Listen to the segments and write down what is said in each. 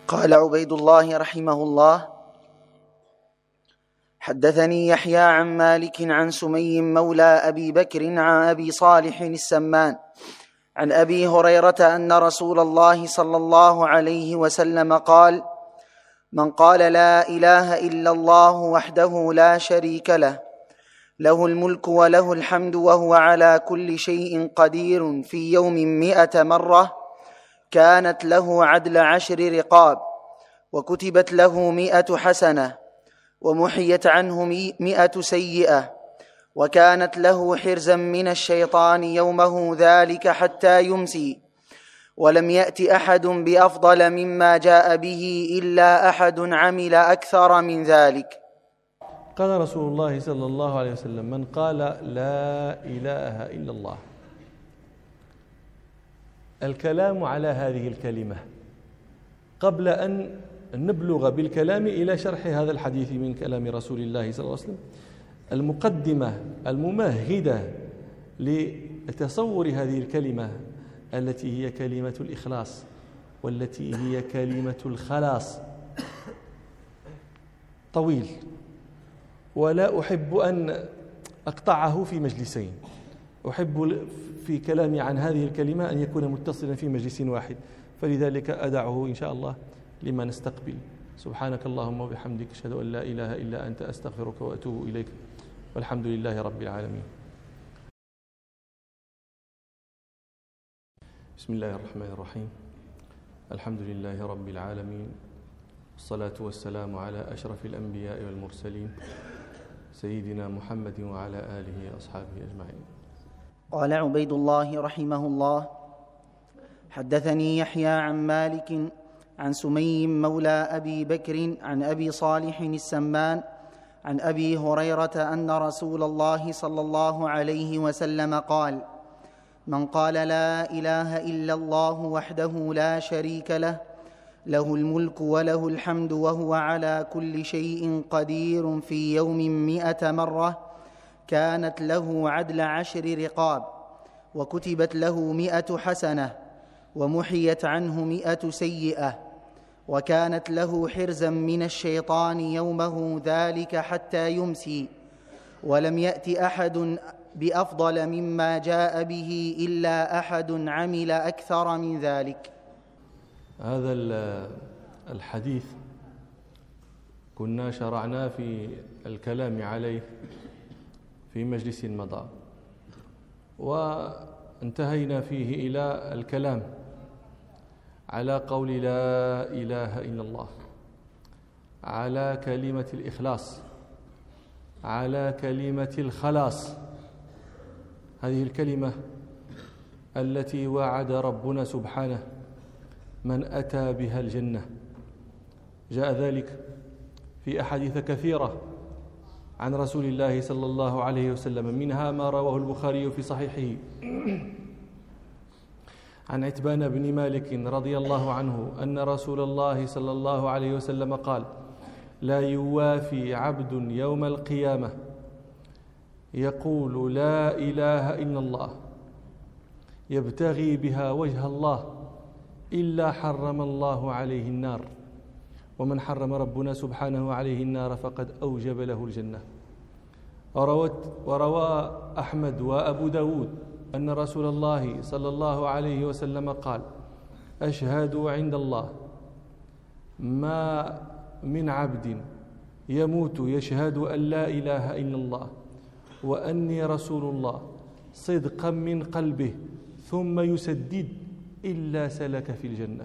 قال عبيد الله رحمه الله: حدثني يحيى عن مالك عن سمي مولى أبي بكر عن أبي صالح السمان عن أبي هريرة أن رسول الله صلى الله عليه وسلم قال: من قال لا إله إلا الله وحده لا شريك له، له الملك وله الحمد وهو على كل شيء قدير، في يوم 100 مرة، كانت له عدل 10 رقاب، وكتبت له 100 حسنة، ومحيت عنه 100 سيئة، وكانت له حرزا من الشيطان يومه ذلك حتى يمسي، ولم يأت أحد بأفضل مما جاء به إلا أحد عمل أكثر من ذلك. قال رسول الله صلى الله عليه وسلم: من قال لا إله إلا الله. الكلام على هذه الكلمة قبل أن نبلغ بالكلام إلى شرح هذا الحديث من كلام رسول الله صلى الله عليه وسلم، المقدمة الممهدة لتصور هذه الكلمة التي هي كلمة الإخلاص، والتي هي كلمة الخلاص، طويل، ولا أحب أن أقطعه في مجلسين. أحب في كلامي عن هذه الكلمة أن يكون متصلا في مجلس واحد، فلذلك أدعه إن شاء الله لما نستقبل. سبحانك اللهم وبحمدك، أشهد أن لا إله إلا أنت، أستغفرك وأتوب إليك، والحمد لله رب العالمين. بسم الله الرحمن الرحيم. الحمد لله رب العالمين، والصلاة والسلام على أشرف الأنبياء والمرسلين، سيدنا محمد وعلى آله وأصحابه أجمعين. قال عبيد الله رحمه الله: حدثني يحيى عن مالك عن سمي مولى أبي بكر عن أبي صالح السمان عن أبي هريرة أن رسول الله صلى الله عليه وسلم قال: من قال لا إله إلا الله وحده لا شريك له، له الملك وله الحمد وهو على كل شيء قدير، في يوم 100 مرة، كانت له عدل 10 رقاب، وكتبت له 100 حسنة، ومحيت عنه 100 سيئة، وكانت له حرزا من الشيطان يومه ذلك حتى يمسي، ولم يأت أحد بأفضل مما جاء به إلا أحد عمل أكثر من ذلك. هذا الحديث كنا شرعنا في الكلام عليه في مجلس مضى، وانتهينا فيه إلى الكلام على قول لا إله إلا الله، على كلمة الإخلاص، على كلمة الخلاص، هذه الكلمة التي وعد ربنا سبحانه من أتى بها الجنة. جاء ذلك في أحاديث كثيرة عن رسول الله صلى الله عليه وسلم، منها ما رواه البخاري في صحيحه عن عتبان بن مالك رضي الله عنه أن رسول الله صلى الله عليه وسلم قال: لا يوافي عبد يوم القيامة يقول لا إله إلا الله يبتغي بها وجه الله إلا حرم الله عليه النار، ومن حرم ربنا سبحانه عليه النار فقد أوجب له الجنة. وروى أحمد وأبو داود أن رسول الله صلى الله عليه وسلم قال: أشهد عند الله ما من عبد يموت يشهد أن لا إله إلا الله وأني رسول الله صدقا من قلبه ثم يسدد إلا سلك في الجنة.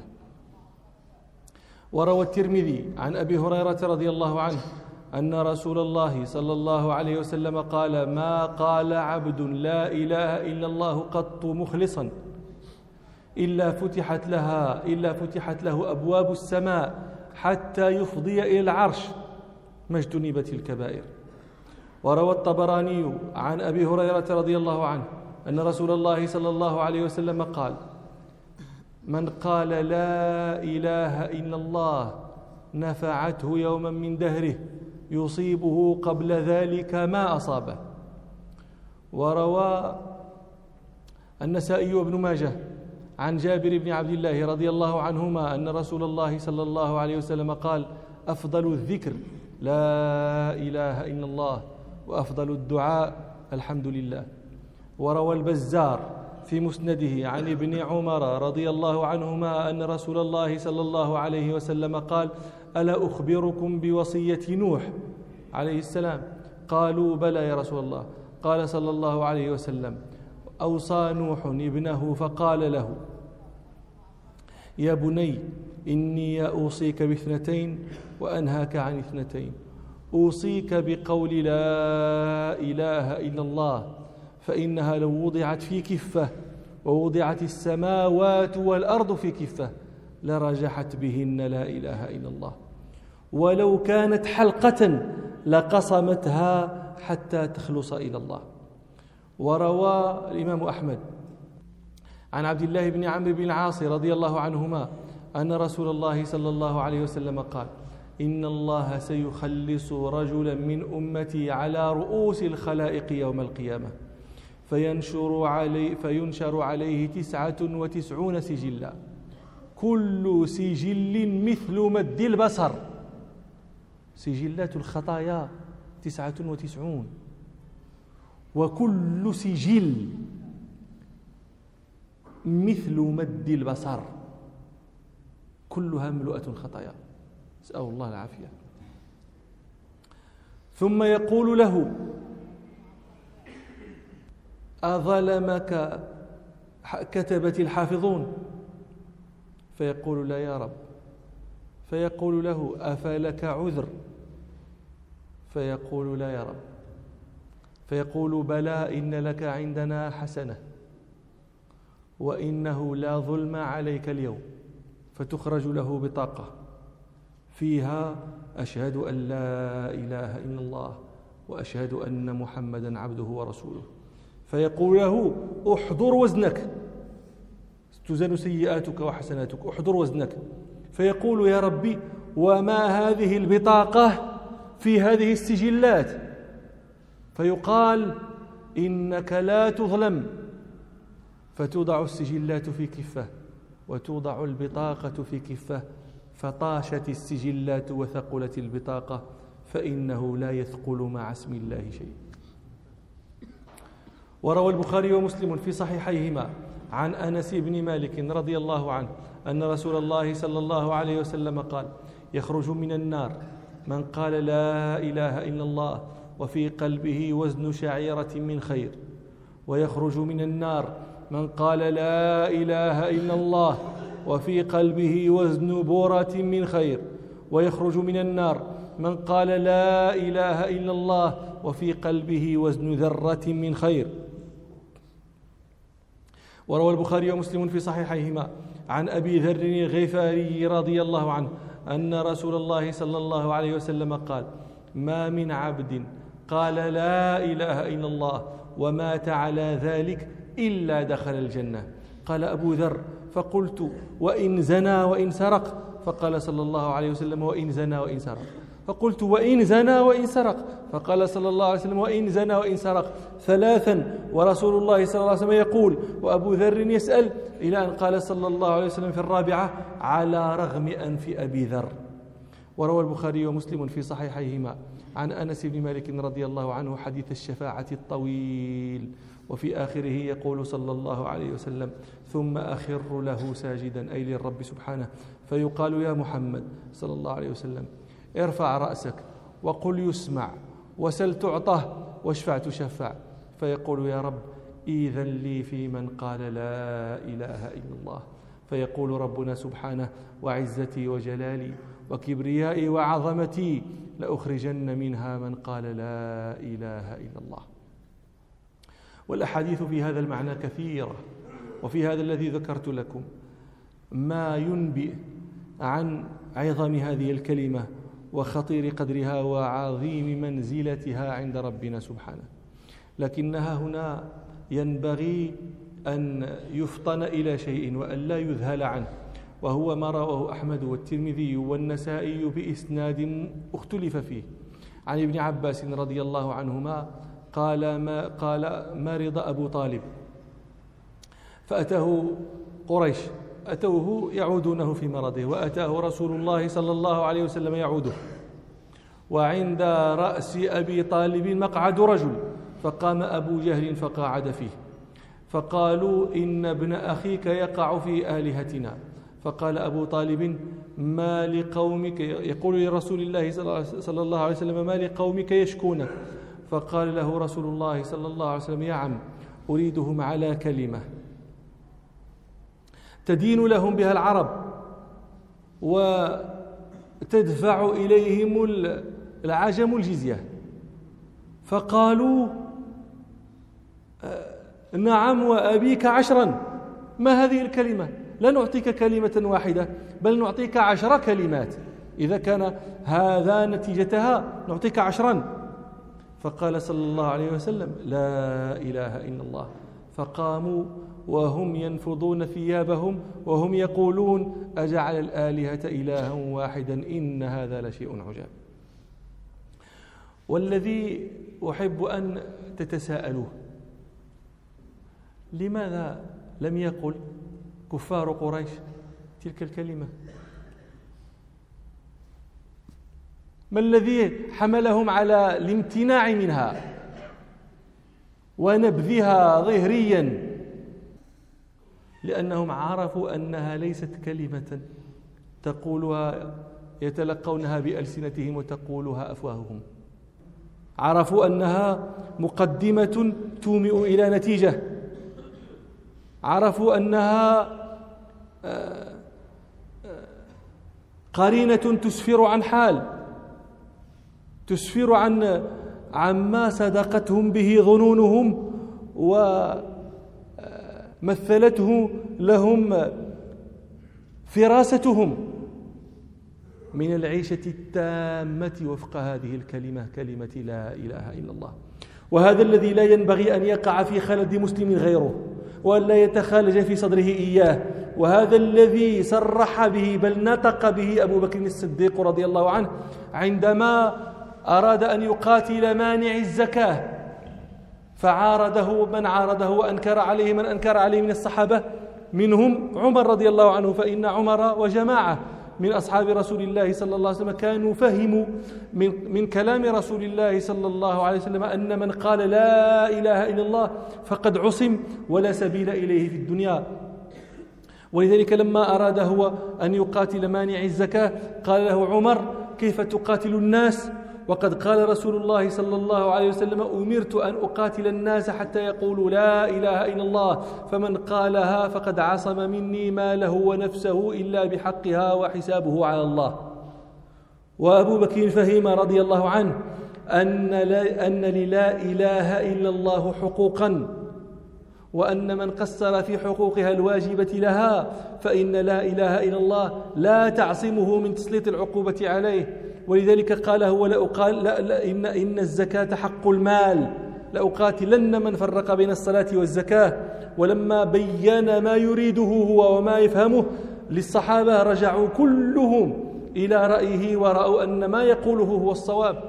وروى الترمذي عن أبي هريرة رضي الله عنه أن رسول الله صلى الله عليه وسلم قال: ما قال عبد لا إله إلا الله قط مخلصا إلا فتحت له أبواب السماء حتى يفضي إلى العرش ما اجتنبت الكبائر. وروى الطبراني عن أبي هريرة رضي الله عنه أن رسول الله صلى الله عليه وسلم قال: من قال لا إله إلا الله نفعته يوما من دهره يصيبه قبل ذلك ما أصابه. وروى النسائي وابن ماجه عن جابر بن عبد الله رضي الله عنهما أن رسول الله صلى الله عليه وسلم قال: أفضل الذكر لا إله إلا الله، وأفضل الدعاء الحمد لله. وروى البزار في مسنده عن ابن عمر رضي الله عنهما أن رسول الله صلى الله عليه وسلم قال: ألا أخبركم بوصية نوح عليه السلام؟ قالوا: بلى يا رسول الله. قال صلى الله عليه وسلم: أوصى نوح ابنه فقال له: يا بني إني أوصيك باثنتين وأنهاك عن اثنتين، أوصيك بقول لا إله إلا الله، فإنها لو وضعت في كفة ووضعت السماوات والأرض في كفة لرجحت بهن لا إله إلا الله، ولو كانت حلقة لقصمتها حتى تخلص إلى الله. وروى الإمام أحمد عن عبد الله بن عمرو بن العاص رضي الله عنهما أن رسول الله صلى الله عليه وسلم قال: إن الله سيخلص رجلا من أمتي على رؤوس الخلائق يوم القيامة، فينشر عليه 99 سجلا، كل سجل مثل مد البصر. سجلات الخطايا 99، وكل سجل مثل مد البصر، كلها مملوءة خطايا، نسأل الله العافية. ثم يقول له: أظلمك كتبة الحافظون؟ فيقول: لا يا رب. فيقول له: أفلك عذر؟ فيقول: لا يا رب. فيقول: بلى، إن لك عندنا حسنة، وإنه لا ظلم عليك اليوم. فتخرج له بطاقة فيها: أشهد أن لا إله إلا الله وأشهد أن محمدا عبده ورسوله. فيقول له: احضر وزنك، تزن سيئاتك وحسناتك، احضر وزنك. فيقول: يا ربي، وما هذه البطاقة في هذه السجلات؟ فيقال: إنك لا تظلم. فتوضع السجلات في كفة وتوضع البطاقة في كفة، فطاشت السجلات وثقلت البطاقة، فإنه لا يثقل مع اسم الله شيء. وروى البخاري ومسلم في صحيحيهما عن أنس بن مالك رضي الله عنه أن رسول الله صلى الله عليه وسلم قال: يخرج من النار من قال لا إله إلا الله وفي قلبه وزن شعيرة من خير، ويخرج من النار من قال لا إله إلا الله وفي قلبه وزن بورة من خير، ويخرج من النار من قال لا إله إلا الله وفي قلبه وزن ذرة من خير. وروى البخاري ومسلم في صحيحيهما عن أبي ذر الغفاري رضي الله عنه أن رسول الله صلى الله عليه وسلم قال: ما من عبد قال لا إله إلا الله ومات على ذلك إلا دخل الجنة. قال أبو ذر: فقلت: وإن زنى وإن سرق؟ فقال صلى الله عليه وسلم: وإن زنى وإن سرق. فقلت: وإن زنى وإن سرق؟ فقال صلى الله عليه وسلم: وإن زنى وإن سرق. ثلاثا ورسول الله صلى الله عليه وسلم يقول وأبو ذر يسأل، إلى أن قال صلى الله عليه وسلم في الرابعة: على رغم أنف أبي ذر. وروى البخاري ومسلم في صحيحيهما عن أنس بن مالك رضي الله عنه حديث الشفاعة الطويل، وفي آخره يقول صلى الله عليه وسلم: ثم أخر له ساجدا، أي للرب سبحانه، فيقال: يا محمد صلى الله عليه وسلم، ارفع رأسك وقل يسمع، وسل تعطه، واشفع تشفع. فيقول: يا رب، إذن لي في من قال لا إله إلا الله. فيقول ربنا سبحانه: وعزتي وجلالي وكبريائي وعظمتي لأخرجن منها من قال لا إله إلا الله. والأحاديث في هذا المعنى كثيرة، وفي هذا الذي ذكرت لكم ما ينبئ عن عظم هذه الكلمة وخطير قدرها وعظيم منزلتها عند ربنا سبحانه. لكنها هنا ينبغي أن يفطن إلى شيء وأن لا يذهل عنه، وهو ما رواه أحمد والترمذي والنسائي بإسناد اختلف فيه عن ابن عباس رضي الله عنهما قال مرض أبو طالب، فأتاه قريش أتوه يعودونه في مرضه، وأتاه رسول الله صلى الله عليه وسلم يعوده، وعند رأس أبي طالب مقعد رجل، فقام أبو جهل فقاعد فيه، فقالوا إن ابن أخيك يقع في آلهتنا. فقال أبو طالب: ما لقومك، يقول لرسول الله صلى الله عليه وسلم: ما لقومك يشكونك؟ فقال له رسول الله صلى الله عليه وسلم: يا عم، أريدهم على كلمة تدين لهم بها العرب وتدفع إليهم العجم الجزية. فقالوا: نعم وأبيك 10. ما هذه الكلمة؟ لا نعطيك كلمة واحدة، بل نعطيك 10 كلمات، إذا كان هذا نتيجتها نعطيك 10. فقال صلى الله عليه وسلم: لا إله إلا الله. فقاموا وهم ينفضون ثيابهم وهم يقولون: أجعل الآلهة إلها واحدا إن هذا لشيء عجاب. والذي أحب أن تتساءلوه: لماذا لم يقل كفار قريش تلك الكلمة؟ ما الذي حملهم على الامتناع منها ونبذها ظهريا؟ لأنهم عرفوا أنها ليست كلمة تقولها يتلقونها بألسنتهم وتقولها أفواههم، عرفوا أنها مقدمة تومئ إلى نتيجة، عرفوا أنها قرينة تسفر عن حال، تسفر عما صدقتهم به ظنونهم ومثلته لهم فراستهم من العيشة التامة وفق هذه الكلمة، كلمة لا إله إلا الله. وهذا الذي لا ينبغي أن يقع في خلد مسلم غيره، وأن لا يتخالج في صدره إياه. وهذا الذي صرح به بل نطق به أبو بكر الصديق رضي الله عنه عندما أراد أن يقاتل مانع الزكاة، فعارضه من عارضه وأنكر عليه من أنكر عليه من الصحابة، منهم عمر رضي الله عنه. فإن عمر وجماعة من أصحاب رسول الله صلى الله عليه وسلم كانوا فهموا من كلام رسول الله صلى الله عليه وسلم أن من قال لا إله إلا الله فقد عصم ولا سبيل إليه في الدنيا. ولذلك لما أراد هو أن يقاتل مانع الزكاة قال له عمر: كيف تقاتل الناس وقد قال رسول الله صلى الله عليه وسلم: أمرت أن أقاتل الناس حتى يقولوا لا إله إلا الله، فمن قالها فقد عصم مني ماله ونفسه إلا بحقها وحسابه على الله. وأبو بكر فهم رضي الله عنه أن للا إله إلا الله حقوقا، وأن من قصر في حقوقها الواجبة لها فإن لا إله إلا الله لا تعصمه من تسليط العقوبة عليه. ولذلك قال هو: إن الزكاة حق المال، لأقاتلن من فرق بين الصلاة والزكاة. ولما بين ما يريده هو وما يفهمه للصحابة رجعوا كلهم إلى رأيه ورأوا أن ما يقوله هو الصواب.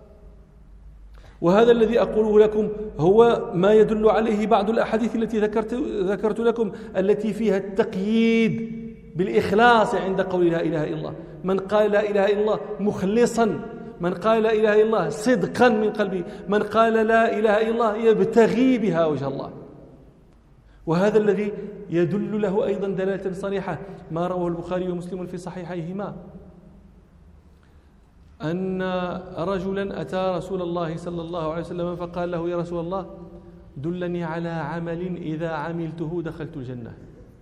وهذا الذي أقوله لكم هو ما يدل عليه بعض الأحاديث التي ذكرت لكم، التي فيها التقييد بالإخلاص عند قول لا إله إلا الله. من قال لا إله إلا الله مخلصا، من قال لا إله إلا الله صدقا من قلبه، من قال لا إله إلا الله يبتغي بها وجه الله. وهذا الذي يدل له أيضا دلالة صريحة ما رواه البخاري ومسلم في صحيحيهما، أن رجلا أتى رسول الله صلى الله عليه وسلم فقال له: يا رسول الله، دلني على عمل إذا عملته دخلت الجنة.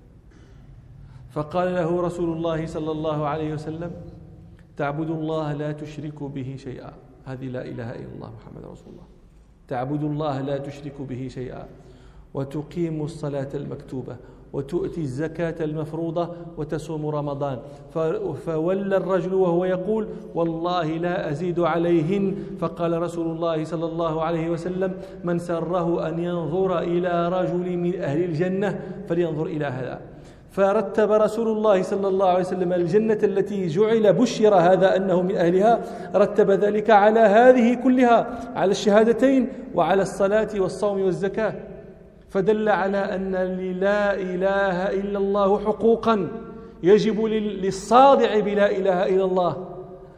فقال له رسول الله صلى الله عليه وسلم: تعبد الله لا تشرك به شيئا. هذه لا إله إلا الله محمد رسول الله. تعبد الله لا تشرك به شيئا، وتقيم الصلاة المكتوبة، وتؤتي الزكاة المفروضة، وتصوم رمضان. فولى الرجل وهو يقول: والله لا أزيد عليهن. فقال رسول الله صلى الله عليه وسلم: من سره أن ينظر إلى رجل من أهل الجنة فلينظر إلى هذا. فرتب رسول الله صلى الله عليه وسلم الجنة التي جعل بشر هذا أنه من أهلها، رتب ذلك على هذه كلها، على الشهادتين وعلى الصلاة والصوم والزكاة. فدل على أن لا إله إلا الله حقوقا يجب للصادع بلا إله إلا الله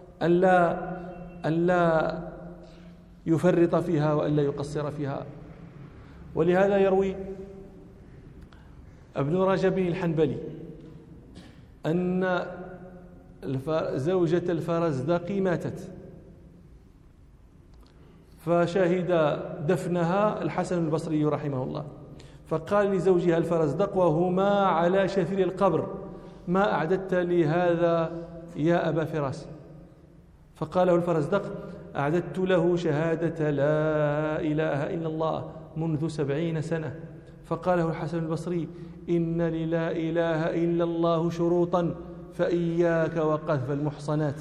أن لا يفرط فيها وأن لا يقصر فيها. ولهذا يروي ابن رجب الحنبلي أن زوجة الفرزدق ماتت، فشهد دفنها الحسن البصري رحمه الله، فقال لزوجها الفرزدق وهما على شفير القبر: ما أعددت لهذا يا أبا فراس؟ فقاله الفرزدق: أعددت له شهادة لا إله إلا الله منذ 70 سنة. فقاله الحسن البصري: إن للا إله إلا الله شروطا فإياك وقذف المحصنات.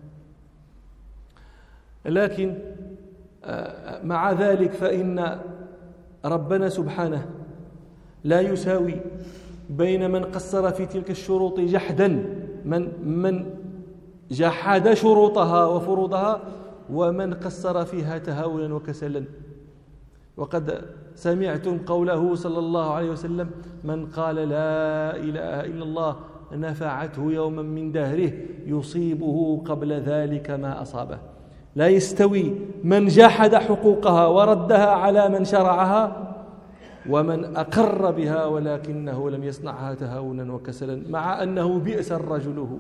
لكن مع ذلك فإن ربنا سبحانه لا يساوي بين من قصر في تلك الشروط جحدا، من جحد شروطها وفروضها، ومن قصر فيها تهاونا وكسلا. وقد سمعتم قوله صلى الله عليه وسلم: من قال لا إله إلا الله نفعته يوما من دهره يصيبه قبل ذلك ما أصابه. لا يستوي من جحد حقوقها وردها على من شرعها، ومن أقر بها ولكنه لم يصنعها تهاونا وكسلا، مع أنه بئس رجله.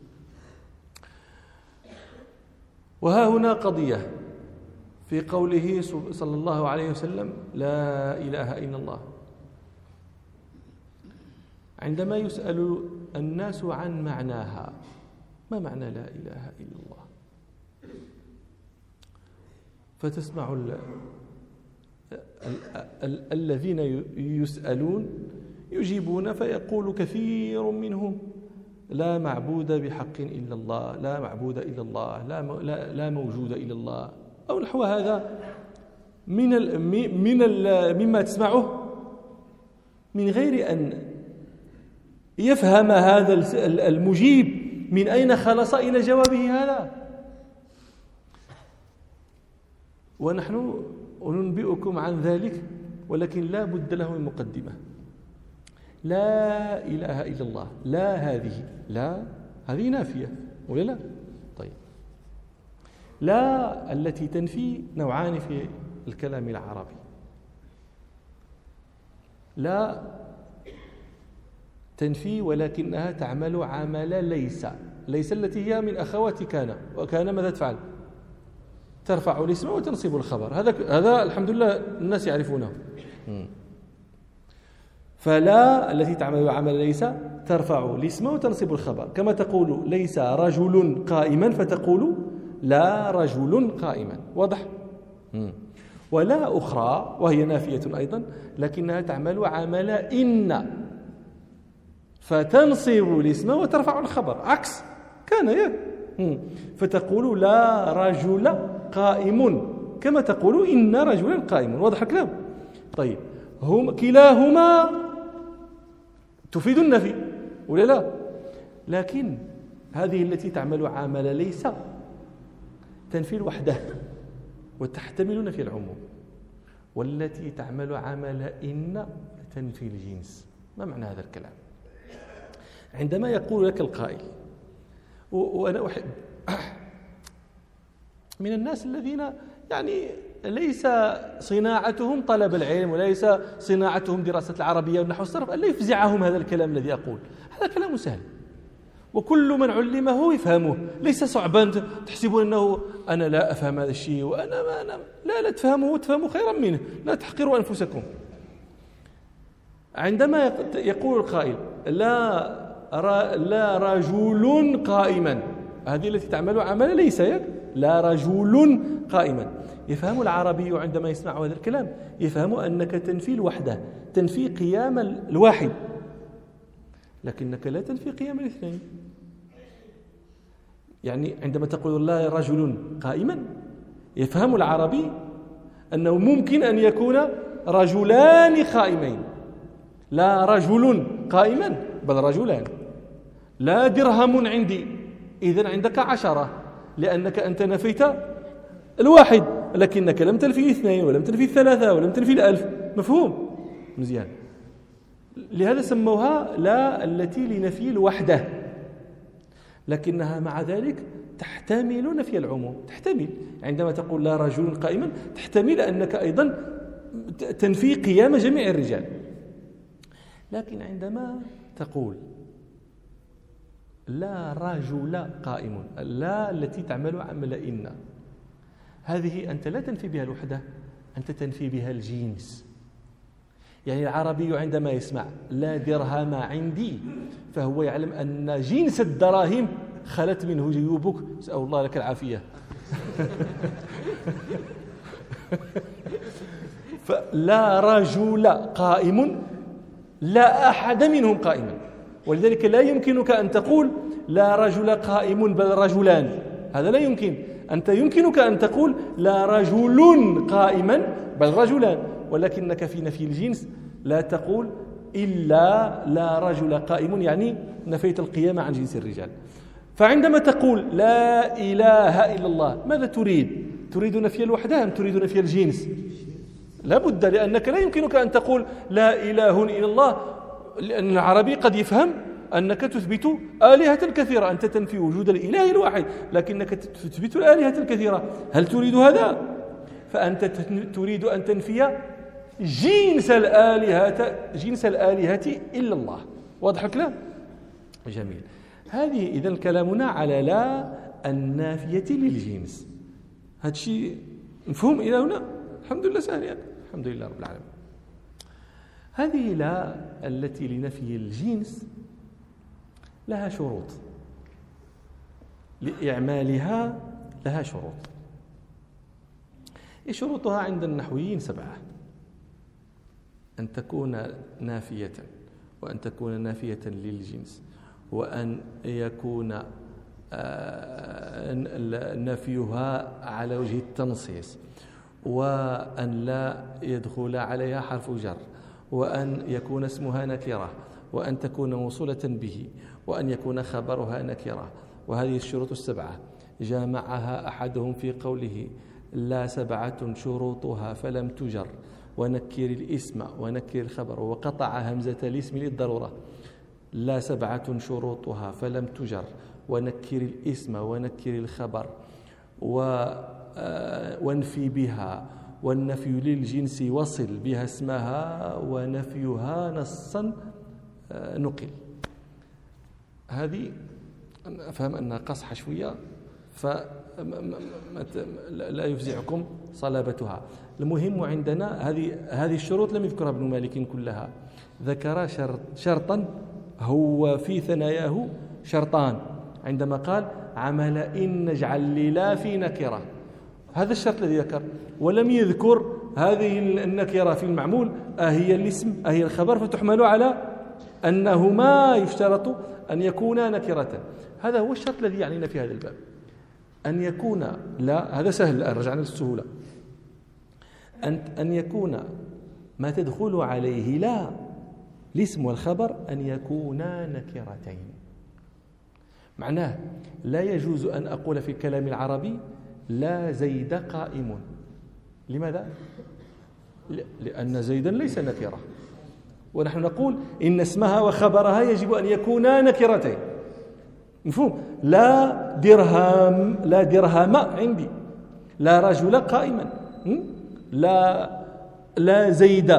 وها هنا قضية في قوله صلى الله عليه وسلم: لا إله إلا الله. عندما يسأل الناس عن معناها: ما معنى لا إله إلا الله؟ فتسمع الذين يسألون يجيبون، فيقول كثير منهم: لا معبود بحق إلا الله، لا معبود إلا الله، لا موجود إلا الله، أو نحو هذا مما تسمعه، من غير أن يفهم هذا المجيب من أين خلص إلى جوابه هذا. ونحن ننبئكم عن ذلك، ولكن لا بد له من مقدمة. لا إله إلا الله، لا هذه نافية ولا لا؟ طيب، لا التي تنفي نوعان في الكلام العربي. لا تنفي ولكنها تعمل عمل ليس التي هي من أخوات كان. وكان ماذا تفعل؟ ترفع الاسم وتنصب الخبر. هذا الحمد لله الناس يعرفونه. فلا التي تعمل عمل ليس ترفع الاسم وتنصب الخبر، كما تقول ليس رجل قائما فتقول لا رجل قائما. واضح؟ ولا أخرى وهي نافية أيضا، لكنها تعمل عمل إن، فتنصب الاسم وترفع الخبر، عكس كان فتقول لا رجل قائم كما تقول إن رجلا قائم. واضح الكلام؟ طيب، كلاهما تفيد النفي ولا لا؟ لكن هذه التي تعمل عمل ليس تنفي الوحدة وتحتمل نفي العموم، والتي تعمل عمل إن تنفي الجنس. ما معنى هذا الكلام؟ عندما يقول لك القائل، وأنا أحب من الناس الذين يعني ليس صناعتهم طلب العلم وليس صناعتهم دراسة العربية والنحو والصرف، ألا يفزعهم هذا الكلام الذي أقول. هذا كلام سهل وكل من علمه يفهمه، ليس صعبا تحسبون أنه أنا لا أفهم هذا الشيء وأنا ما أنا لا تفهمه وتفهموا خيرا منه، لا تحقروا أنفسكم. عندما يقول القائل لا رجل قائما، هذه التي تعمل عمل ليس لا رجل قائما، يفهم العربي عندما يسمع هذا الكلام يفهم أنك تنفي الوحدة، تنفي قيام الواحد، لكنك لا تنفي قيام الاثنين. يعني عندما تقول لا رجل قائما، يفهم العربي أنه ممكن أن يكون رجلان قائمين، لا رجل قائما بل رجلان. لا درهم عندي، إذن عندك 10، لأنك أنت نفيت الواحد لكنك لم تنفي 2 ولم تنفي 3 ولم تنفي 1000. مفهوم؟ مزيان. لهذا سموها لا التي لنفي الوحدة، لكنها مع ذلك تحتمل نفي العموم. تحتمل عندما تقول لا رجل قائما تحتمل أنك أيضا تنفي قيام جميع الرجال. لكن عندما تقول لا رجل قائم، لا التي تعمل عمل إن، هذه أنت لا تنفي بها الوحدة، أنت تنفي بها الجنس. يعني العربي عندما يسمع لا درهم عندي فهو يعلم أن جنس الدراهم خلت منه جيوبك، نسأل الله لك العافية. فلا رجل قائم، لا أحد منهم قائما، ولذلك لا يمكنك أن تقول لا رجل قائم بل رجلان، هذا لا يمكن. أنت يمكنك أن تقول لا رجل قائما بل رجلان، ولكنك في نفي الجنس لا تقول إلا لا رجل قائم، يعني نفيت القيام عن جنس الرجال. فعندما تقول لا إله إلا الله ماذا تريد؟ تريد نفي الوحدة أم تريد نفي الجنس؟ لا بد، لأنك لا يمكنك أن تقول لا إله إلا الله، لأن العربي قد يفهم أنك تثبت آلهة كثيرة. أنت تنفي وجود الإله الواحد لكنك تثبت الآلهة الكثيرة. هل تريد هذا؟ فأنت تريد أن تنفي جنس الآلهة إلا الله. واضح الكلام؟ جميل. هذه إذن كلامنا على لا النافية للجنس. هذا الشيء مفهوم إلى هنا؟ الحمد لله سهل يعني. الحمد لله رب العالمين. هذه لا التي لنفي الجنس لها شروط، لإعمالها لها شروط. شروطها عند النحويين 7: أن تكون نافية، وأن تكون نافية للجنس، وأن يكون نفيها على وجه التنصيص، وأن لا يدخل عليها حرف جر، وأن يكون اسمها نكرة، وأن تكون موصولة به، وأن يكون خبرها نكرة. وهذه الشروط 7 جامعها أحدهم في قوله لا 7 شروطها فلم تجر، ونكر الاسم ونكر الخبر، وقطع همزة الاسم للضرورة. لا 7 شروطها فلم تجر، ونكر الاسم ونكر الخبر، وانفي بها، والنفي للجنس وصل بها اسمها، ونفيها نصا نقل. هذه أفهم أنها قصحة شوية فلا يفزعكم صلابتها. المهم عندنا هذه الشروط لم يذكرها ابن مالك كلها، ذكر شرطا هو في ثناياه شرطان عندما قال عمل إن نجعل للا في نكرة. هذا الشرط الذي ذكر، ولم يذكر هذه النكرة في المعمول أهي الاسم أهي الخبر، فتحمل على أنهما يشترط أن يكونا نكرة. هذا هو الشرط الذي يعنينا في هذا الباب، أن يكون لا، هذا سهل الآن رجعنا للسهولة، أن يكون ما تدخل عليه لا الاسم والخبر أن يكونا نكرتين. معناه لا يجوز أن أقول في الكلام العربي لا زيد قائم. لماذا؟ لأن زيدا ليس نكرة، ونحن نقول إن اسمها وخبرها يجب أن يكونا نكرتين. مفهوم؟ لا درهم عندي، لا رجل قائما، لا زيد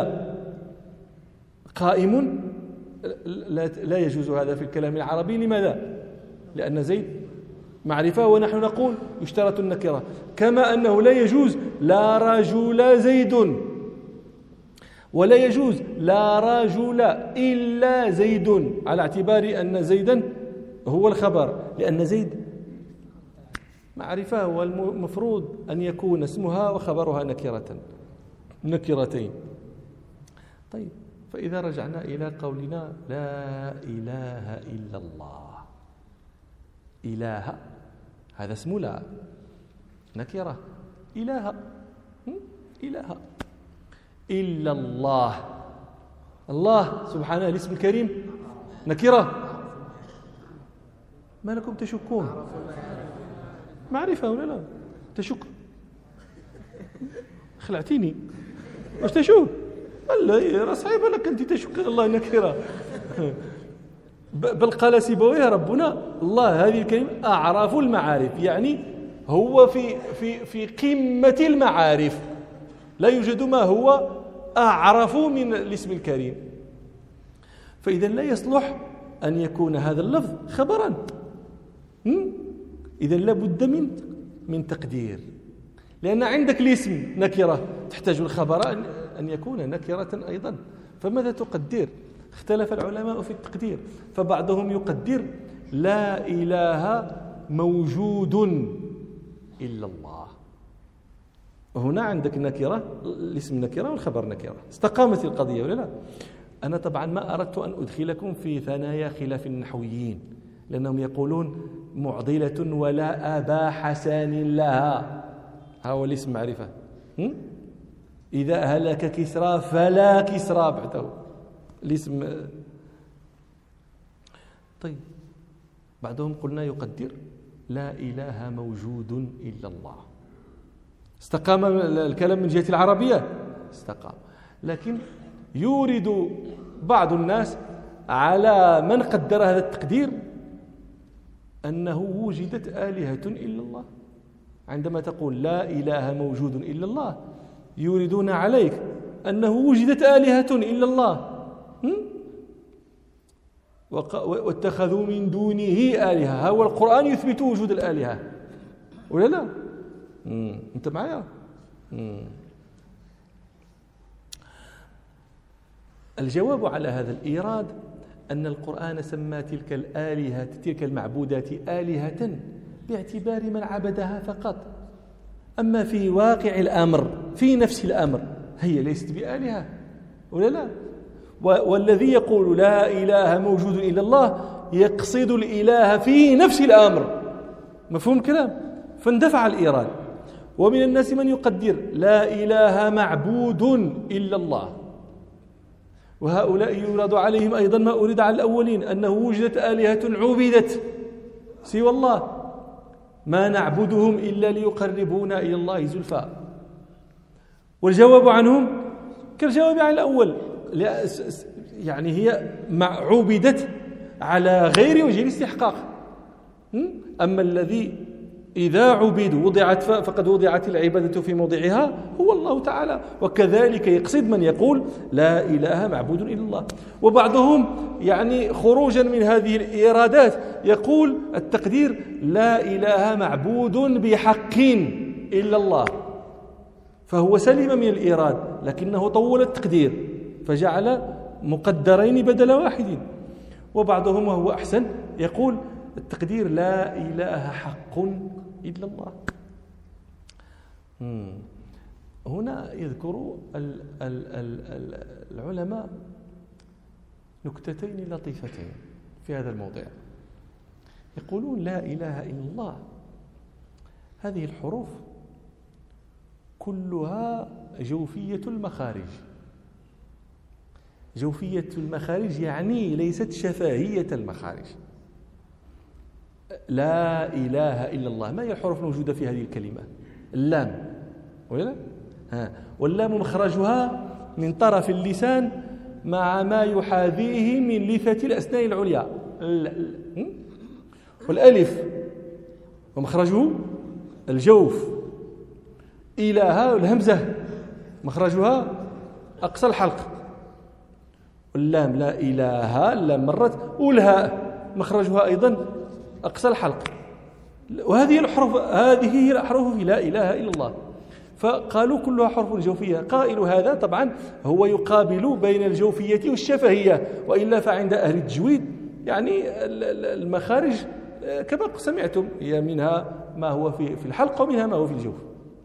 قائم، لا يجوز هذا في الكلام العربي. لماذا؟ لأن زيد معرفة، ونحن نقول يشترط النكرة. كما أنه لا يجوز لا رجل زيد، ولا يجوز لا رجل إلا زيد، على اعتبار أن زيدا هو الخبر، لأن زيد معرفة، والمفروض أن يكون اسمها وخبرها نكرتين. طيب، فإذا رجعنا إلى قولنا لا إله إلا الله، إله هذا اسم لا نكرة، إله إلا الله، الله سبحانه الاسم الكريم نكرة. ما لكم تشكون؟ معرفة ولا لا؟ تشك؟ خلعتيني، واش تشوف؟ لا راه صعيبه لك انت تشك الله نكره. بل قال سيبويه ربنا الله هذه الكلمه اعرف المعارف، يعني هو في قمه المعارف، لا يوجد ما هو اعرف من الاسم الكريم. فاذا لا يصلح ان يكون هذا اللفظ خبرا، اذا لابد من تقدير، لان عندك الاسم نكره تحتاج الخبر ان يكون نكره ايضا، فماذا تقدر؟ اختلف العلماء في التقدير، فبعضهم يقدر لا إله موجود إلا الله. وهنا عندك نكرة، الاسم نكرة والخبر نكرة، استقامت القضية ولا لا؟ أنا طبعا ما أردت أن أدخلكم في ثنايا خلاف النحويين، لأنهم يقولون معضلة ولا أبا حسن لها، هو الاسم معرفة. إذا هلك كسرى فلا كسرى بعده الاسم. طيب بعضهم قلنا يقدر لا إله موجود إلا الله. استقام الكلام من جهة العربية، استقام، لكن يورد بعض الناس على من قدر هذا التقدير أنه وجدت آلهة إلا الله. عندما تقول لا إله موجود إلا الله يوردون عليك أنه وجدت آلهة إلا الله، واتخذوا من دونه آلهة. هو القرآن يثبت وجود الآلهة ولا لا؟ أنت معايا؟ الجواب على هذا الإيراد أن القرآن سمى تلك الآلهة، تلك المعبودات آلهة باعتبار من عبدها فقط، أما في واقع الأمر في نفس الأمر هي ليست بآلهة ولا لا؟ والذي يقول لا إله موجود إلا الله يقصد الإله في نفس الأمر، مفهوم الكلام؟ فاندفع الإيراد. ومن الناس من يقدر لا إله معبود إلا الله، وهؤلاء يورد عليهم أيضا ما أورد على الأولين، أنه وجدت آلهة عبدت سوى الله ما نعبدهم إلا ليقربونا إلى الله زلفى. والجواب عنهم كالجواب عن الأول، يعني هي عبدت على غير وجه الاستحقاق. أما الذي إذا عبدوا وضعت فقد وضعت العبادة في موضعها هو الله تعالى. وكذلك يقصد من يقول لا إله معبود إلا الله. وبعضهم يعني خروجا من هذه الإيرادات يقول التقدير لا إله معبود بحق إلا الله، فهو سلم من الإيراد لكنه طول التقدير فجعل مقدرين بدل واحد. وبعضهم وهو أحسن يقول التقدير لا إله حق إلا الله. هنا يذكر العلماء نكتتين لطيفتين في هذا الموضوع. يقولون لا إله إلا الله هذه الحروف كلها جوفية المخارج. جوفية المخارج يعني ليست شفاهية المخارج. لا إله إلا الله ما هي الحروف الموجودة في هذه الكلمة؟ اللام ولا واللام مخرجها من طرف اللسان مع ما يحاذيه من لثة الأسنان العليا. والألف ومخرجه الجوف. إله الهمزة مخرجها أقصى الحلق. واللام لا إله اللام مرت، والهاء مخرجها أيضا أقصى الحلق. وهذه الحروف هذه هي الأحرف في لا إله إلا الله. فقالوا كلها حرف جوفية. قائل هذا طبعا هو يقابل بين الجوفية والشفهية، وإلا فعند أهل التجويد يعني المخارج كما سمعتم هي منها ما هو في الحلق ومنها ما هو في الجوف.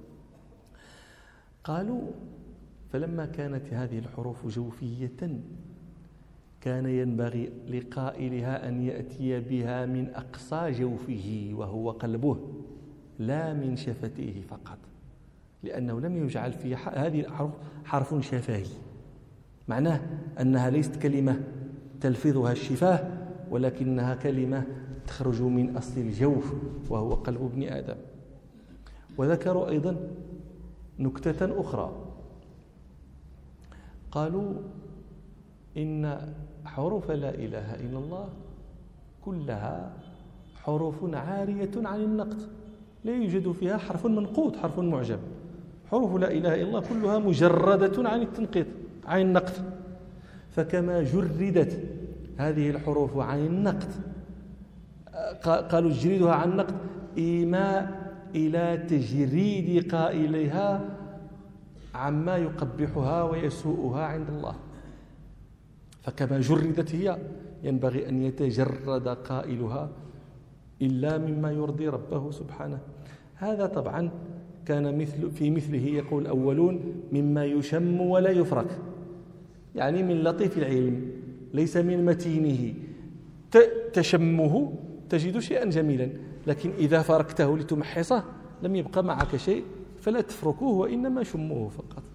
قالوا فلما كانت هذه الحروف جوفية كان ينبغي لقائلها أن يأتي بها من أقصى جوفه وهو قلبه لا من شفتيه فقط، لأنه لم يجعل في هذه الحرف حرف شفاهي، معناه أنها ليست كلمة تلفظها الشفاه ولكنها كلمة تخرج من أصل الجوف وهو قلب ابن آدم. وذكروا أيضا نكتة أخرى، قالوا إن حروف لا إله إلا الله كلها حروف عارية عن النقد، لا يوجد فيها حرف منقوط حرف معجم. حروف لا إله إلا الله كلها مجردة عن التنقيط عن النقد، فكما جردت هذه الحروف عن النقد قالوا اجردها عن النقد إيماء إلى تجريد قائلها عما يقبحها ويسوءها عند الله. فكما جردت هي ينبغي أن يتجرد قائلها إلا مما يرضي ربه سبحانه. هذا طبعا كان في مثله يقول الأولون مما يشم ولا يفرك، يعني من لطيف العلم ليس من متينه. تشمه تجد شيئا جميلا، لكن إذا فركته لتمحصه لم يبقى معك شيء، فلا تفركوه وإنما شموه فقط.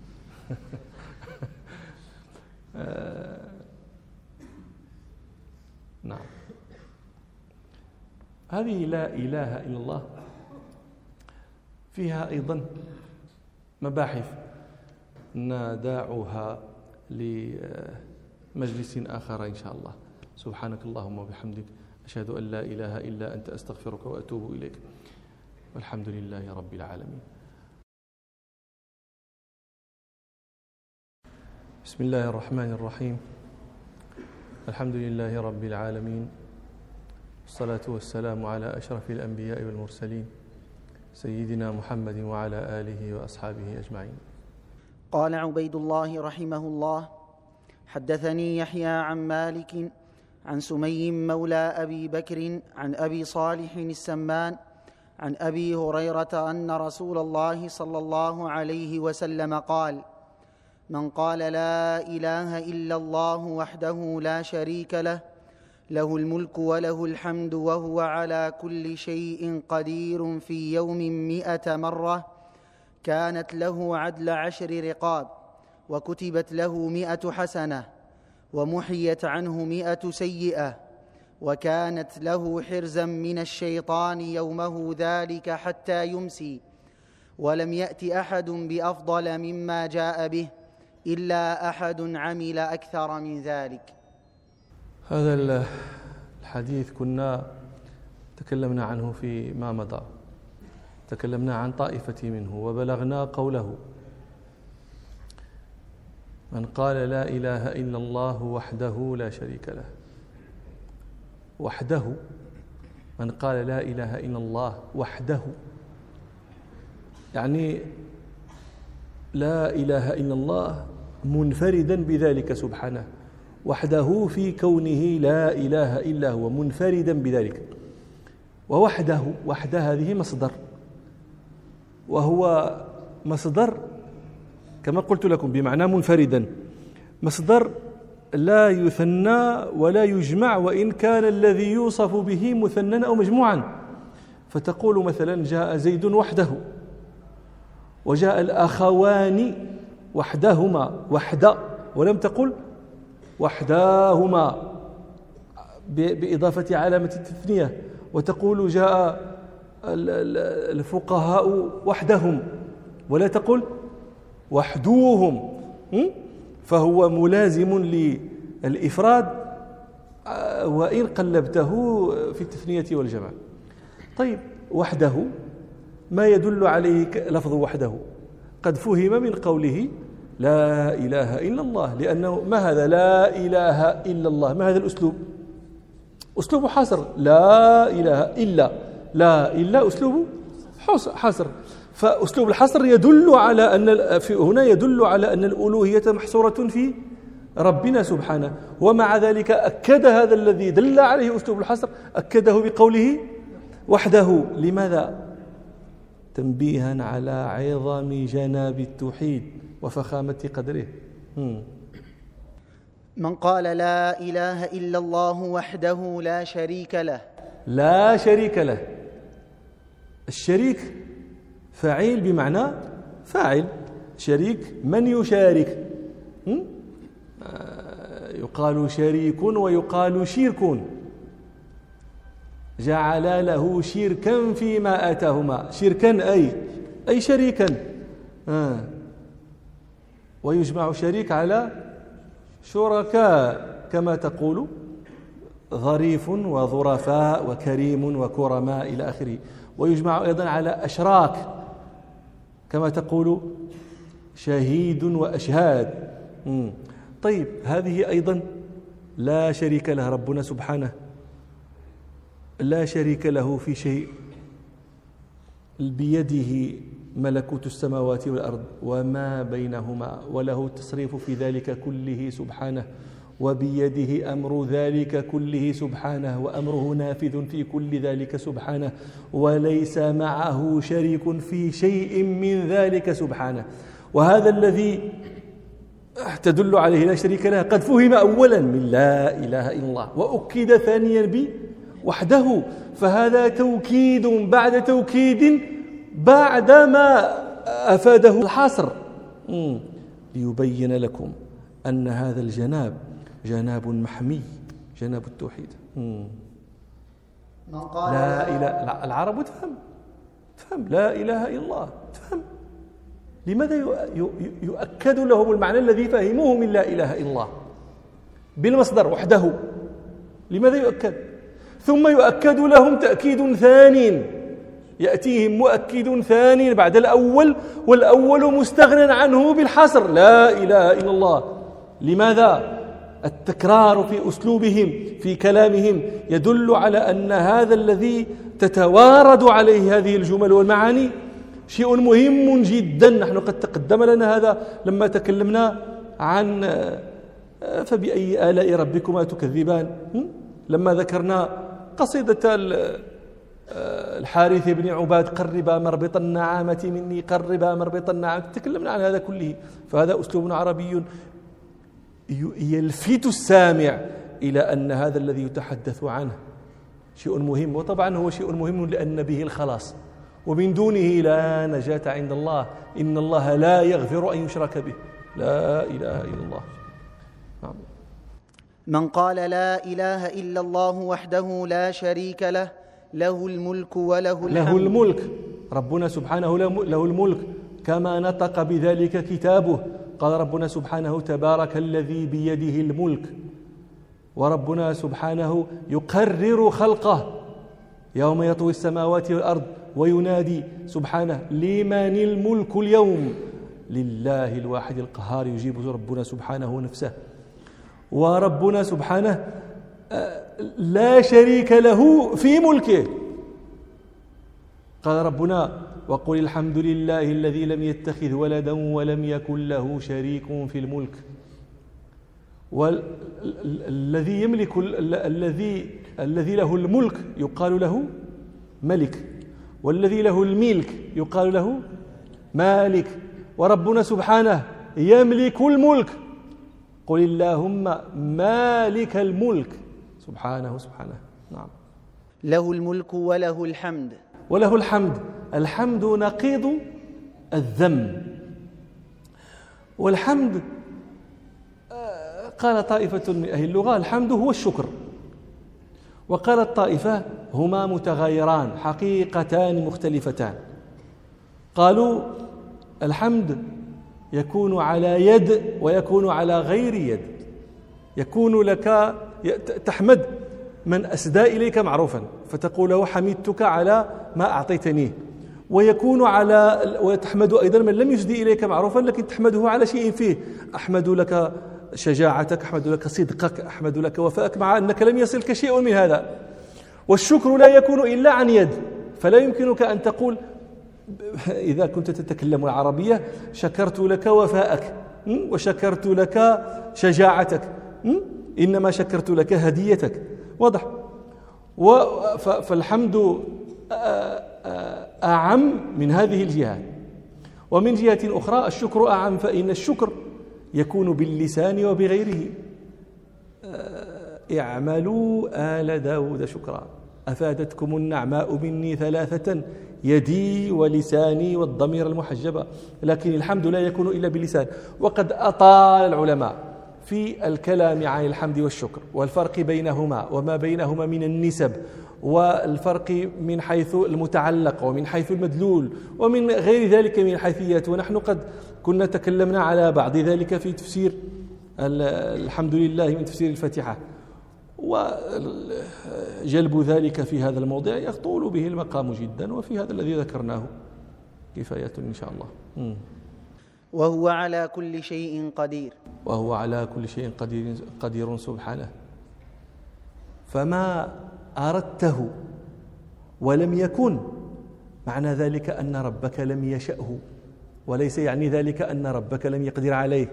نعم. هذه لا إله إلا الله فيها أيضا مباحث نداعها لمجلس آخر إن شاء الله. سبحانك اللهم وبحمدك، أشهد أن لا إله إلا أنت، أستغفرك وأتوب إليك، والحمد لله رب العالمين. بسم الله الرحمن الرحيم، الحمد لله رب العالمين، والصلاة والسلام على أشرف الأنبياء والمرسلين سيدنا محمد وعلى آله وأصحابه أجمعين. قال عبيد الله رحمه الله: حدثني يحيى عن مالك عن سمي مولى أبي بكر عن أبي صالح السمان عن أبي هريرة أن رسول الله صلى الله عليه وسلم قال: من قال لا إله إلا الله وحده لا شريك له، له الملك وله الحمد وهو على كل شيء قدير، في يوم 100 مرة، كانت له عدل 10 رقاب، وكتبت له 100 حسنة، ومحيت عنه 100 سيئة، وكانت له حرزا من الشيطان يومه ذلك حتى يمسي، ولم يأت أحد بأفضل مما جاء به إلا أحد عمل أكثر من ذلك. هذا الحديث كنا تكلمنا عنه فيما مضى، تكلمنا عن طائفة منه وبلغنا قوله: من قال لا إله إلا الله وحده لا شريك له. وحده، من قال لا إله إلا الله وحده، يعني لا إله إلا الله منفردا بذلك سبحانه، وحده في كونه لا إله إلا هو، منفردا بذلك. ووحده، وحده هذه مصدر، وهو مصدر كما قلت لكم بمعنى منفردا، مصدر لا يثنى ولا يجمع، وإن كان الذي يوصف به مثنى أو مجموعا. فتقول مثلا جاء زيد وحده، وجاء الأخوان وحدهما، وحدا، ولم تقل وحداهما بإضافة علامة التثنية. وتقول جاء الفقهاء وحدهم، ولا تقل وحدوهم، فهو ملازم للإفراد وإن قلبته في التثنية والجمع. طيب، وحده ما يدل عليه لفظ وحده؟ قد فهم من قوله لا إله إلا الله، لأنه ما هذا لا إله إلا الله؟ ما هذا الأسلوب؟ أسلوب حصر. لا إله إلا، لا إلا أسلوب حصر. فأسلوب الحصر يدل على أن هنا يدل على أن الألوهية محصورة في ربنا سبحانه. ومع ذلك أكد هذا الذي دل عليه أسلوب الحصر، أكده بقوله وحده. لماذا؟ تنبيها على عظم جناب التوحيد وفخامة قدره. من قال لا إله إلا الله وحده لا شريك له. لا شريك له. الشريك فاعل بمعنى فاعل، شريك من يشارك. يقال شريك ويقال شرك. جعل له شركا فيما آتاهما، شركا أي شريكا. ويجمع شريك على شركاء كما تقول، ظريف وظرفاء وكريم وكرماء إلى آخره. ويجمع أيضا على أشراك كما تقول شهيد وأشهاد. طيب هذه أيضا لا شريك له ربنا سبحانه، لا شريك له في شيء، بيده ملكوت السماوات والأرض وما بينهما، وله التصريف في ذلك كله سبحانه، وبيده أمر ذلك كله سبحانه، وأمره نافذ في كل ذلك سبحانه، وليس معه شريك في شيء من ذلك سبحانه. وهذا الذي تدل عليه لا شريك له قد فهم أولا من لا إله إلا الله، وأكد ثانيا بوحده، فهذا توكيد بعد توكيد بعدما أفاده الحصر ليبين لكم أن هذا الجناب جناب محمي، جناب التوحيد. لا إله، العرب تفهم لا إله إلا الله، تفهم. لماذا يؤكد لهم المعنى الذي فهموه من لا إله إلا الله بالمصدر وحده؟ لماذا يؤكد؟ ثم يؤكد لهم تأكيد ثاني، يأتيهم مؤكد ثاني بعد الأول، والأول مستغنى عنه بالحصر، لا إله إلا الله. لماذا؟ التكرار في أسلوبهم في كلامهم يدل على أن هذا الذي تتوارد عليه هذه الجمل والمعاني شيء مهم جدا. نحن قد تقدم لنا هذا لما تكلمنا عن فبأي آلاء ربكما تكذبان، لما ذكرنا قصيدة الحارث بن عباد قربا مربط النعامة مني، قربا مربط النعامة، تكلمنا عن هذا كله. فهذا أسلوب عربي يلفت السامع إلى أن هذا الذي يتحدث عنه شيء مهم، وطبعا هو شيء مهم لأن به الخلاص، ومن دونه لا نجاة عند الله. إن الله لا يغفر أن يشرك به، لا إله إلا الله. نعم. من قال لا إله إلا الله وحده لا شريك له، له الملك وله الحمد. له الملك، ربنا سبحانه له الملك كما نطق بذلك كتابه. قال ربنا سبحانه تبارك الذي بيده الملك، وربنا سبحانه يقرر خلقه يوم يطوي السماوات والأرض وينادي سبحانه لمن الملك اليوم، لله الواحد القهار، يجيب ربنا سبحانه نفسه. وربنا سبحانه لا شريك له في ملكه. قال ربنا وقل الحمد لله الذي لم يتخذ ولدا ولم يكن له شريك في الملك. والذي يملك الذي له الملك يقال له ملك، والذي له الملك يقال له مالك. وربنا سبحانه يملك الملك، قل اللهم مالك الملك، سبحانه. نعم. له الملك وله الحمد. وله الحمد. الحمد نقيض الذم. والحمد قال طائفة من أهل اللغة الحمد هو الشكر، وقالت طائفة هما متغايران حقيقتان مختلفتان. قالوا الحمد يكون على يد ويكون على غير يد. يكون لك تحمد من أسدى إليك معروفا فتقول له حمدتك على ما أعطيتنيه، ويكون وتحمد أيضا من لم يسدي إليك معروفا لكن تحمده على شيء فيه. أحمد لك شجاعتك، أحمد لك صدقك، أحمد لك وفاءك، مع أنك لم يصلك شيء من هذا. والشكر لا يكون إلا عن يد، فلا يمكنك أن تقول إذا كنت تتكلم العربية شكرت لك وفاءك وشكرت لك شجاعتك، إنما شكرت لك هديتك. واضح؟ فالحمد أعم من هذه الجهة. ومن جهة أخرى الشكر أعم، فإن الشكر يكون باللسان وبغيره. اعملوا آل داود شكرا أفادتكم النعماء مني ثلاثة يدي ولساني والضمير المحجبة. لكن الحمد لا يكون إلا باللسان. وقد أطال العلماء في الكلام عن الحمد والشكر والفرق بينهما وما بينهما من النسب، والفرق من حيث المتعلق ومن حيث المدلول ومن غير ذلك من الحيثيات. ونحن قد كنا تكلمنا على بعض ذلك في تفسير الحمد لله من تفسير الفاتحة، وجلب ذلك في هذا الموضع يطول به المقام جدا، وفي هذا الذي ذكرناه كفاية إن شاء الله. وهو على كل شيء قدير. وهو على كل شيء قدير سبحانه. فما أردته ولم يكن معنى ذلك أن ربك لم يشأه، وليس يعني ذلك أن ربك لم يقدر عليه.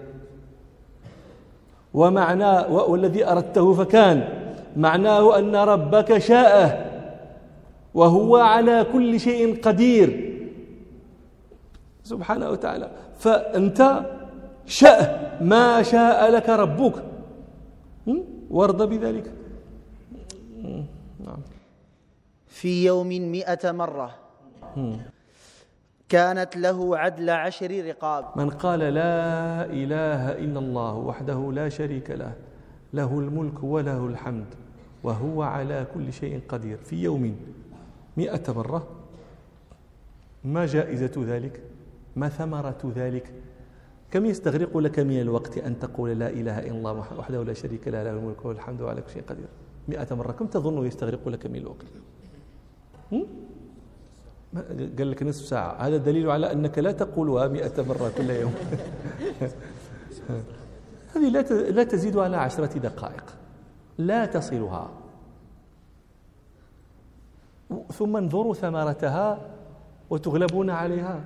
والذي أردته فكان معناه أن ربك شاءه، وهو على كل شيء قدير سبحانه وتعالى. فأنت شاء ما شاء لك ربك وارضى بذلك. نعم. في يوم 100 مرة كانت له عدل 10 رقاب. من قال لا إله إلا الله وحده لا شريك له، له الملك وله الحمد وهو على كل شيء قدير، في يوم 100 مرة، ما جائزة ذلك؟ ما ثمرة ذلك؟ كم يستغرق لك من الوقت أن تقول لا إله إلا الله وحده لا شريك له، له الملك وله الحمد وعلى كل شيء قدير 100 مرة؟ كم تظن يستغرق لك من الوقت؟ قال لك نصف ساعة. هذا دليل على أنك لا تقولها 100 مرة كل يوم. هذه لا تزيد على 10 دقائق، لا تصلها. ثم انظروا ثمرتها وتغلبون عليها.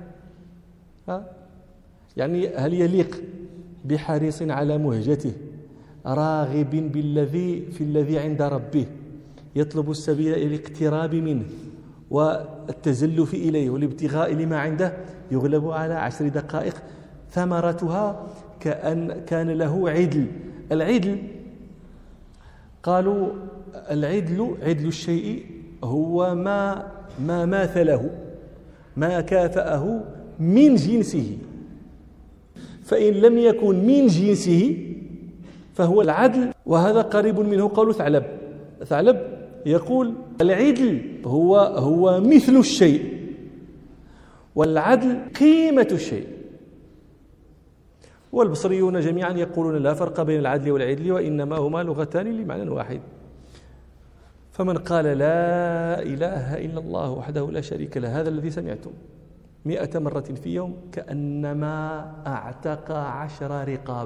يعني هل يليق بحريص على مهجته راغب في الذي عند ربه يطلب السبيل إلى الاقتراب منه والتزلف إليه والابتغاء لما عنده، يغلب على 10 دقائق؟ ثمرتها كأن كان له عدل. العدل قالوا عدل الشيء هو ما ماثله، ما كافأه من جنسه. فإن لم يكن من جنسه فهو العدل، وهذا قريب منه قول ثعلب يقول العدل هو مثل الشيء، والعدل قيمة الشيء. والبصريون جميعا يقولون لا فرق بين العدل والعدل، وإنما هما لغتان لمعنى واحد. فمن قال لا إله إلا الله وحده لا شريك له، هذا الذي سمعتم 100 مرة في يوم، كأنما أعتق 10 رقاب.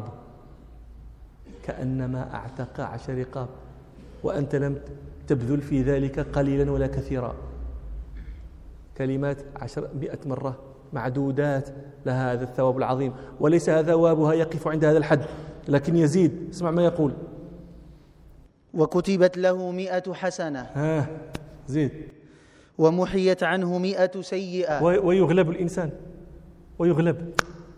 كأنما أعتق 10 رقاب، وأنت لم تبذل في ذلك قليلا ولا كثيرا. كلمات 100 مرة معدودات لها هذا الثواب العظيم، وليس هذا ثوابها يقف عند هذا الحد، لكن يزيد. اسمع ما يقول: وكتبت له 100 حسنة. زيد. ومحيت عنه 100 سيئة. ويغلب الإنسان، ويغلب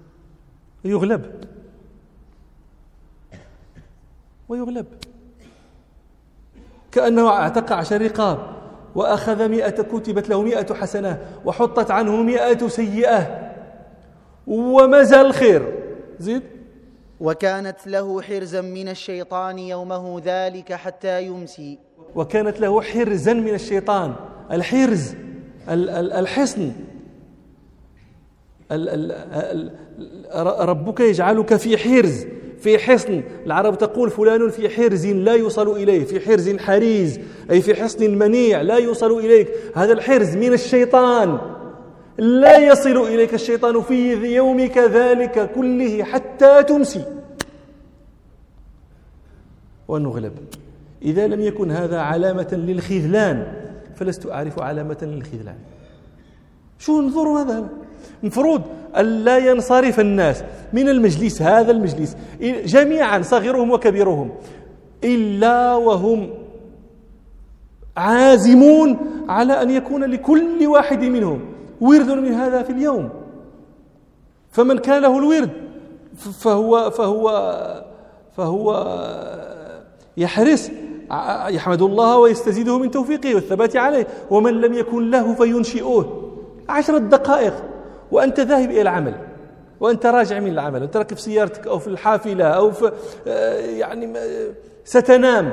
كأنه اعتق 10 رقاب وأخذ 100، كتبت له 100 حسنة وحطت عنه 100 سيئة، وما زال الخير. زيد. وكانت له حرزا من الشيطان يومه ذلك حتى يمسي. وكانت له حرزا من الشيطان. الحرز الحصن. ربك يجعلك في حرز، في حصن. العرب تقول فلان في حرز لا يوصل إليه، في حرز حريز، أي في حصن منيع لا يوصل إليك. هذا الحرز من الشيطان، لا يصل إليك الشيطان في يومك ذلك كله حتى تمسي ونغلب. إذا لم يكن هذا علامة للخذلان فلست أعرف علامة للخذلان. شو انظروا هذا، المفروض ألا ينصرف الناس من المجلس، هذا المجلس جميعا صغيرهم وكبيرهم، إلا وهم عازمون على أن يكون لكل واحد منهم ورد من هذا في اليوم. فمن كان له الورد فهو يحرص يحمد الله ويستزيده من توفيقه والثبات عليه. ومن لم يكن له فينشئوه 10 دقائق وأنت ذاهب إلى العمل، وأنت راجع من العمل، أنت راكب في سيارتك أو في الحافلة أو في ستنام،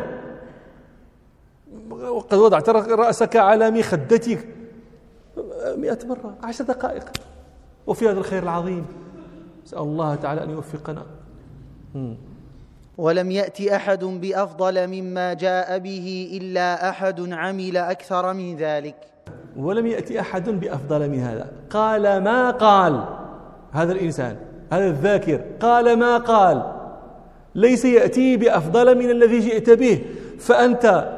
وقد وضعت رأسك على مخدتك 100 مرة 10 دقائق، وفي هذا الخير العظيم. نسأل الله تعالى أن يوفقنا. ولم يأت أحد بأفضل مما جاء به إلا أحد عمل أكثر من ذلك. ولم يأتي أحد بأفضل من هذا. قال ما قال هذا الإنسان، هذا الذاكر، قال ما قال، ليس يأتي بأفضل من الذي جئت به. فأنت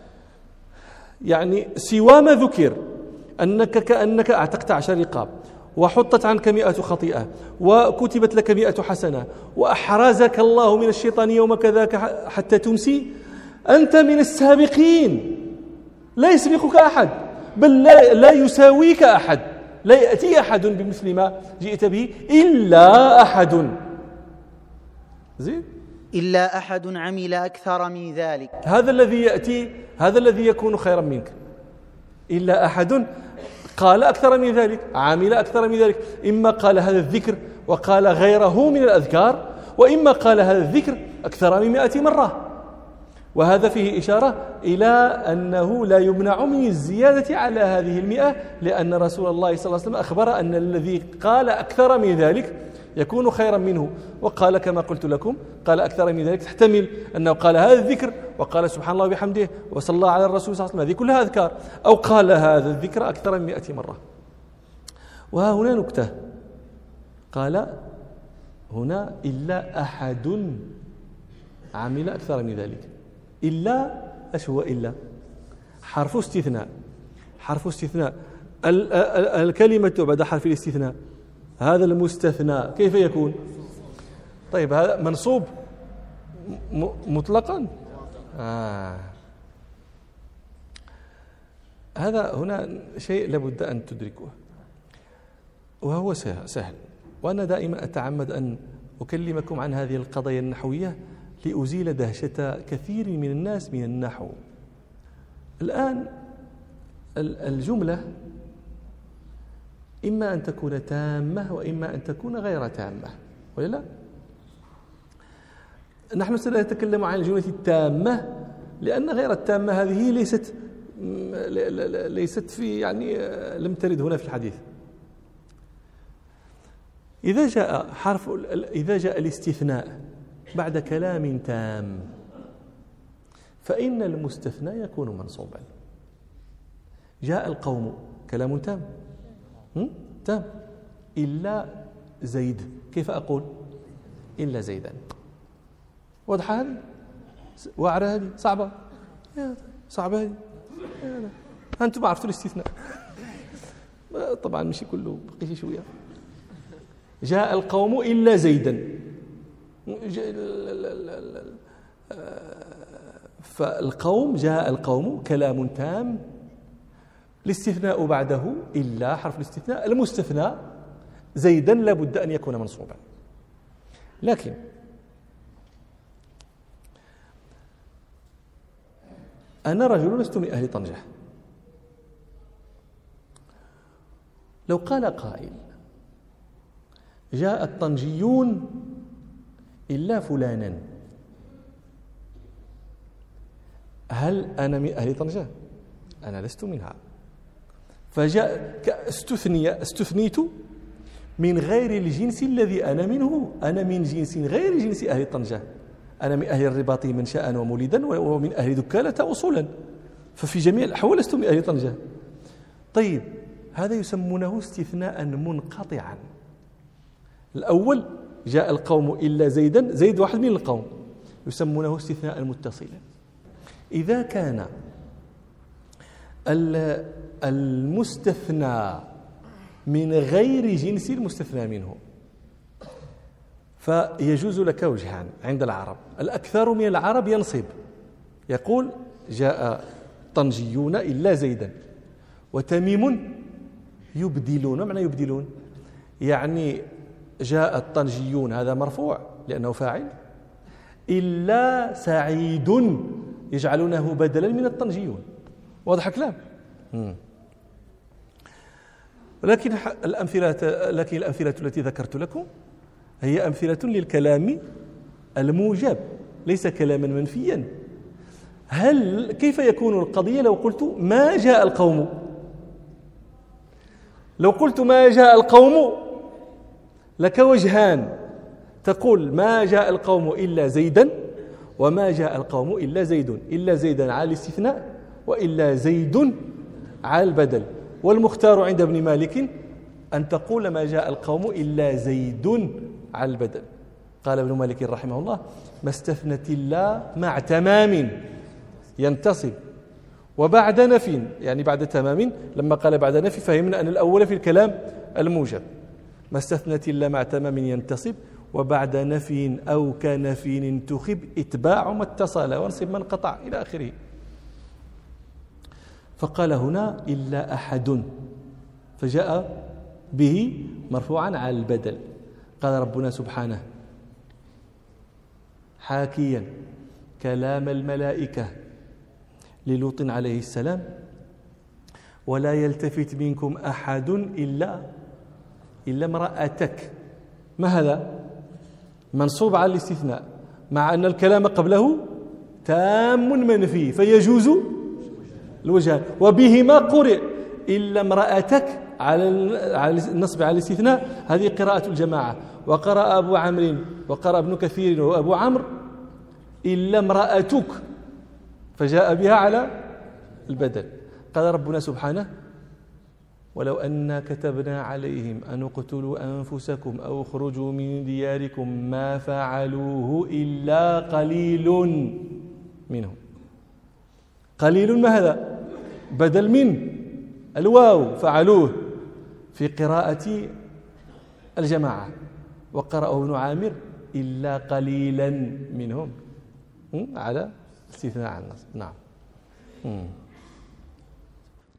يعني سوى ما ذكر أنك كأنك أعتقت 10 رقاب، وحطت عنك 100 خطيئة، وكتبت لك 100 حسنة، وأحرزك الله من الشيطان يوم كذاك حتى تمسي، أنت من السابقين، لا يسبقك أحد، بل لا يساويك أحد، لا يأتي أحد بمثل ما جئت به إلا أحد زين، إلا أحد عمل أكثر من ذلك. هذا الذي يأتي، هذا الذي يكون خيرا منك. إلا أحد قال أكثر من ذلك، عمل أكثر من ذلك، إما قال هذا الذكر وقال غيره من الأذكار، وإما قال هذا الذكر أكثر من 100 مرة. وهذا فيه إشارة إلى أنه لا يمنع من الزيادة على هذه 100، لأن رسول الله صلى الله عليه وسلم أخبر أن الذي قال أكثر من ذلك يكون خيرا منه. وقال كما قلت لكم، قال أكثر من ذلك تحتمل أنه قال هذا الذكر وقال سبحان الله وبحمده وصلى على الرسول صلى الله عليه وسلم، هذه كلها أذكار، أو قال هذا الذكر أكثر من 100 مرة. وها هنا نكتة، قال هنا إلا أحد عمل أكثر من ذلك. إلا أش هو؟ إلا حرف استثناء، حرف استثناء. الكلمة بعد حرف الاستثناء، هذا المستثنى كيف يكون؟ طيب هذا منصوب مطلقا. هذا هنا شيء لابد أن تدركوه، وهو سهل. وأنا دائما أتعمد أن أكلمكم عن هذه القضايا النحوية لأزيل دهشة كثير من الناس من النحو. الآن الجملة إما أن تكون تامة وإما أن تكون غير تامة، ولا لا؟ نحن سنتكلم عن الجملة التامة، لأن غير التامة هذه ليست في يعني لم ترد هنا في الحديث. إذا جاء الاستثناء بعد كلام تام فإن المستثنى يكون منصوبا. جاء القوم، كلام تام تام، إلا زيد، كيف أقول؟ إلا زيدا. واضحة هذه؟ واعرة هذه؟ صعبة؟ صعبة هذه؟ أنتم عرفتوا الاستثناء طبعا، مش كله، بقي شوية. جاء القوم إلا زيدا، فالقوم، جاء القوم كلام تام، الاستثناء بعده إلا حرف الاستثناء، المستثنى زيدا لابد أن يكون منصوبا. لكن أنا رجل لست من أهل طنجة، لو قال قائل جاء الطنجيون إلا فلانا، هل أنا من أهل طنجة؟ أنا لست منها. فجاء استثنيت من غير الجنس الذي أنا منه، أنا من جنس غير جنس أهل طنجة، أنا من أهل الرباط منشأ ومولدا، ومن أهل دكالة أصولا، ففي جميع الأحوال لست من أهل طنجة. طيب هذا يسمونه استثناء منقطعا. الأول جاء القوم إلا زيدا، زيد واحد من القوم، يسمونه استثناء متصلا. إذا كان المستثنى من غير جنس المستثنى منه فيجوز لك وجهان عند العرب. الأكثر من العرب ينصب، يقول جاء طنجيون إلا زيدا، وتميم يبدلون. معنى يبدلون يعني جاء الطنجيون هذا مرفوع لأنه فاعل، إلا سعيد يجعلونه بدلا من الطنجيون. واضح الكلام؟ لكن الأمثلة التي ذكرت لكم هي أمثلة للكلام الموجب، ليس كلاما منفيا. كيف يكون القضية لو قلت ما جاء القوم؟ لو قلت ما جاء القوم لك وجهان، تقول ما جاء القوم إلا زيدا وما جاء القوم إلا زيد، إلا زيدا على الاستثناء وإلا زيد على البدل. والمختار عند ابن مالك أن تقول ما جاء القوم إلا زيد على البدل. قال ابن مالك رحمه الله ما استثنت الله مع تمام ينتصب وبعد نفي، يعني بعد تمام. لما قال بعد نفي فهمنا أن الأول في الكلام الموجب. ما استثنت الله مع تمام ينتصب وبعد نفي أو كنفي انتخب اتباع ما اتصل وانصب ما انقطع إلى آخره. فقال هنا إلا أحد فجاء به مرفوعا على البدل. قال ربنا سبحانه حاكيا كلام الملائكة للوط عليه السلام ولا يلتفت منكم أحد إلا امرأتك. ما هذا؟ منصوب على الاستثناء مع أن الكلام قبله تام منفي فيجوز الوجهان، وبهما قرئ إلا امرأتك على النصب على الاستثناء. هذه قراءة الجماعة. وقرأ أبو عمرو وقرأ ابن كثير وأبو عمرو إلا امرأتك فجاء بها على البدل. قال ربنا سبحانه ولو أنا كتبنا عليهم أن اقتلوا أنفسكم أو اخرجوا من دياركم ما فعلوه إلا قليل منهم. قليل ما هذا؟ بدل من الواو فعلوه في قراءة الجماعة. وقرأه ابن عامر إلا قليلا منهم على استثناء عن النصب. نعم.